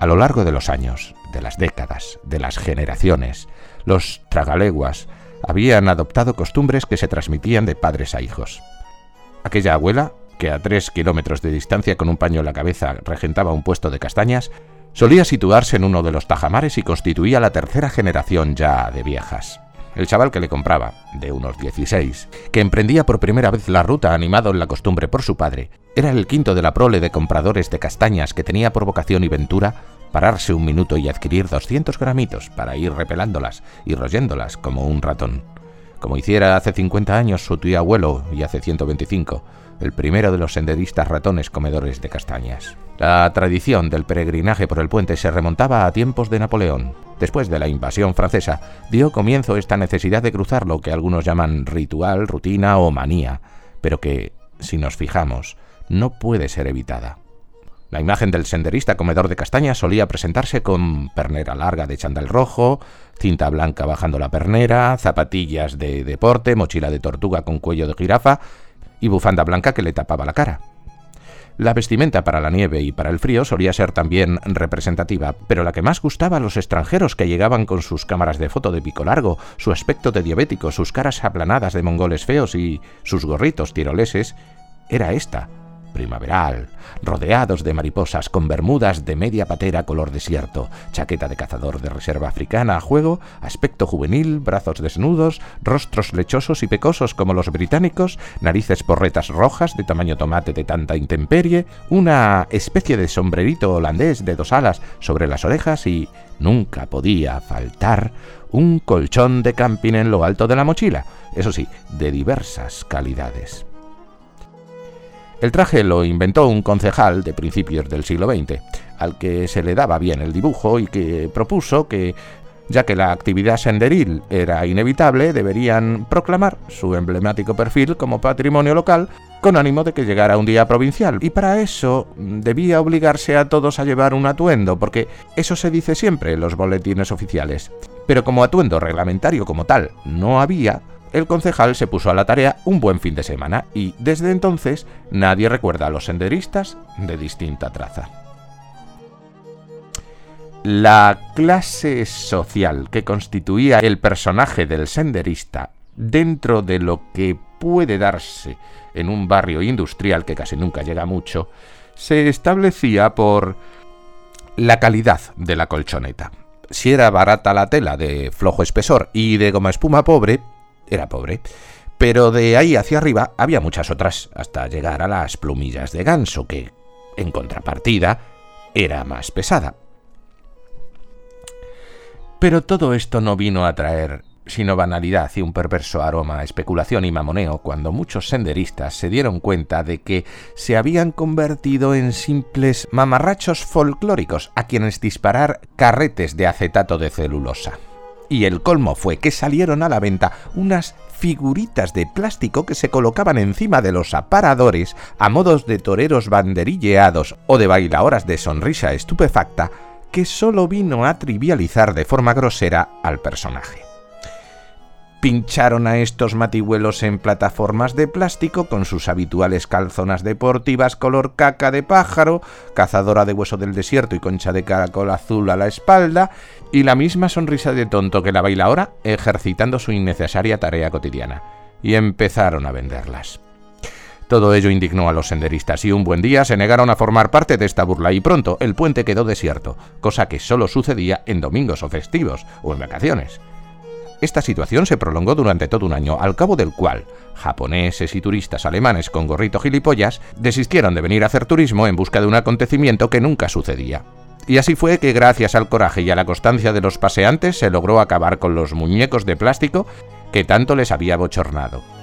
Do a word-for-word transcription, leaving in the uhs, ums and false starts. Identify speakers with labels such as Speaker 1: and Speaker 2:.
Speaker 1: A lo largo de los años, de las décadas, de las generaciones, los tragaleguas habían adoptado costumbres que se transmitían de padres a hijos. Aquella abuela, que a tres kilómetros de distancia con un paño en la cabeza regentaba un puesto de castañas, solía situarse en uno de los tajamares y constituía la tercera generación ya de viejas. El chaval que le compraba, de unos dieciséis, que emprendía por primera vez la ruta animado en la costumbre por su padre, era el quinto de la prole de compradores de castañas que tenía por vocación y ventura pararse un minuto y adquirir doscientos gramitos para ir repelándolas y royéndolas como un ratón, como hiciera hace cincuenta años su tío abuelo y hace ciento veinticinco, el primero de los senderistas ratones comedores de castañas. La tradición del peregrinaje por el puente se remontaba a tiempos de Napoleón. Después de la invasión francesa, dio comienzo esta necesidad de cruzar lo que algunos llaman ritual, rutina o manía, pero que, si nos fijamos, no puede ser evitada. La imagen del senderista comedor de castañas solía presentarse con pernera larga de chándal rojo, cinta blanca bajando la pernera, zapatillas de deporte, mochila de tortuga con cuello de jirafa y bufanda blanca que le tapaba la cara. La vestimenta para la nieve y para el frío solía ser también representativa, pero la que más gustaba a los extranjeros que llegaban con sus cámaras de foto de pico largo, su aspecto de diabético, sus caras aplanadas de mongoles feos y sus gorritos tiroleses, era esta, primaveral, rodeados de mariposas, con bermudas de media patera color desierto, chaqueta de cazador de reserva africana a juego, aspecto juvenil, brazos desnudos, rostros lechosos y pecosos como los británicos, narices porretas rojas de tamaño tomate de tanta intemperie, una especie de sombrerito holandés de dos alas sobre las orejas y, nunca podía faltar, un colchón de camping en lo alto de la mochila, eso sí, de diversas calidades. El traje lo inventó un concejal de principios del siglo veinte, al que se le daba bien el dibujo y que propuso que, ya que la actividad senderil era inevitable, deberían proclamar su emblemático perfil como patrimonio local con ánimo de que llegara un día provincial. Y para eso debía obligarse a todos a llevar un atuendo, porque eso se dice siempre en los boletines oficiales. Pero como atuendo reglamentario como tal no había, el concejal se puso a la tarea un buen fin de semana y, desde entonces, nadie recuerda a los senderistas de distinta traza. La clase social que constituía el personaje del senderista dentro de lo que puede darse en un barrio industrial que casi nunca llega mucho, se establecía por la calidad de la colchoneta. Si era barata la tela de flojo espesor y de goma espuma pobre, era pobre, pero de ahí hacia arriba había muchas otras, hasta llegar a las plumillas de ganso, que, en contrapartida, era más pesada. Pero todo esto no vino a traer sino banalidad y un perverso aroma a especulación y mamoneo cuando muchos senderistas se dieron cuenta de que se habían convertido en simples mamarrachos folclóricos a quienes disparar carretes de acetato de celulosa. Y el colmo fue que salieron a la venta unas figuritas de plástico que se colocaban encima de los aparadores a modos de toreros banderilleados o de bailaoras de sonrisa estupefacta, que solo vino a trivializar de forma grosera al personaje. Pincharon a estos matihuelos en plataformas de plástico con sus habituales calzonas deportivas color caca de pájaro, cazadora de hueso del desierto y concha de caracol azul a la espalda, y la misma sonrisa de tonto que la bailaora ejercitando su innecesaria tarea cotidiana. Y empezaron a venderlas. Todo ello indignó a los senderistas y un buen día se negaron a formar parte de esta burla y pronto el puente quedó desierto, cosa que solo sucedía en domingos o festivos o en vacaciones. Esta situación se prolongó durante todo un año, al cabo del cual japoneses y turistas alemanes con gorrito gilipollas desistieron de venir a hacer turismo en busca de un acontecimiento que nunca sucedía. Y así fue que gracias al coraje y a la constancia de los paseantes se logró acabar con los muñecos de plástico que tanto les había bochornado.